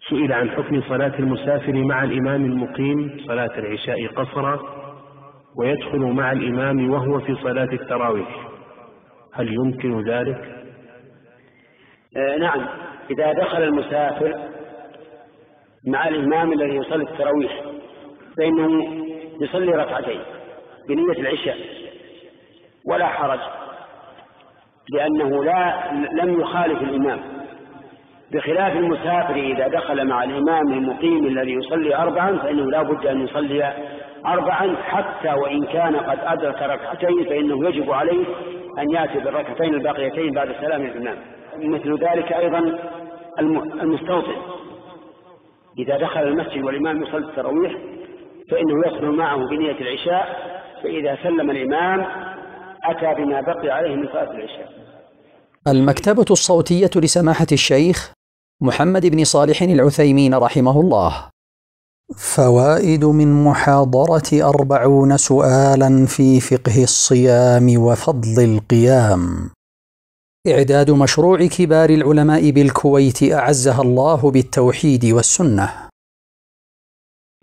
سئل عن حكم صلاة المسافر مع الإمام المقيم صلاة العشاء قصرا ويدخل مع الإمام وهو في صلاة التراويح، هل يمكن ذلك؟ نعم، إذا دخل المسافر مع الإمام الذي يصلي التراويح فإنه يصلي ركعتين بنية العشاء ولا حرج، لأنه لم يخالف الإمام، بخلاف المسافر إذا دخل مع الإمام المقيم الذي يصلي 4 فإنه لا بد أن يصلي 4 حتى وإن كان قد أدرك ركعتين، فإنه يجب عليه أن يأتي بالركعتين الباقيتين بعد سلام الإمام. مثل ذلك أيضا المستوطن إذا دخل المسجد والإمام يصلي التراويح فإنه يصل معه بنية العشاء، فإذا سلم الإمام أتى بما بقي عليه من صلاة العشاء. المكتبة الصوتية لسماحة الشيخ محمد بن صالح العثيمين رحمه الله. فوائد من محاضرة 40 سؤالا في فقه الصيام وفضل القيام. إعداد مشروع كبار العلماء بالكويت أعزها الله بالتوحيد والسنة.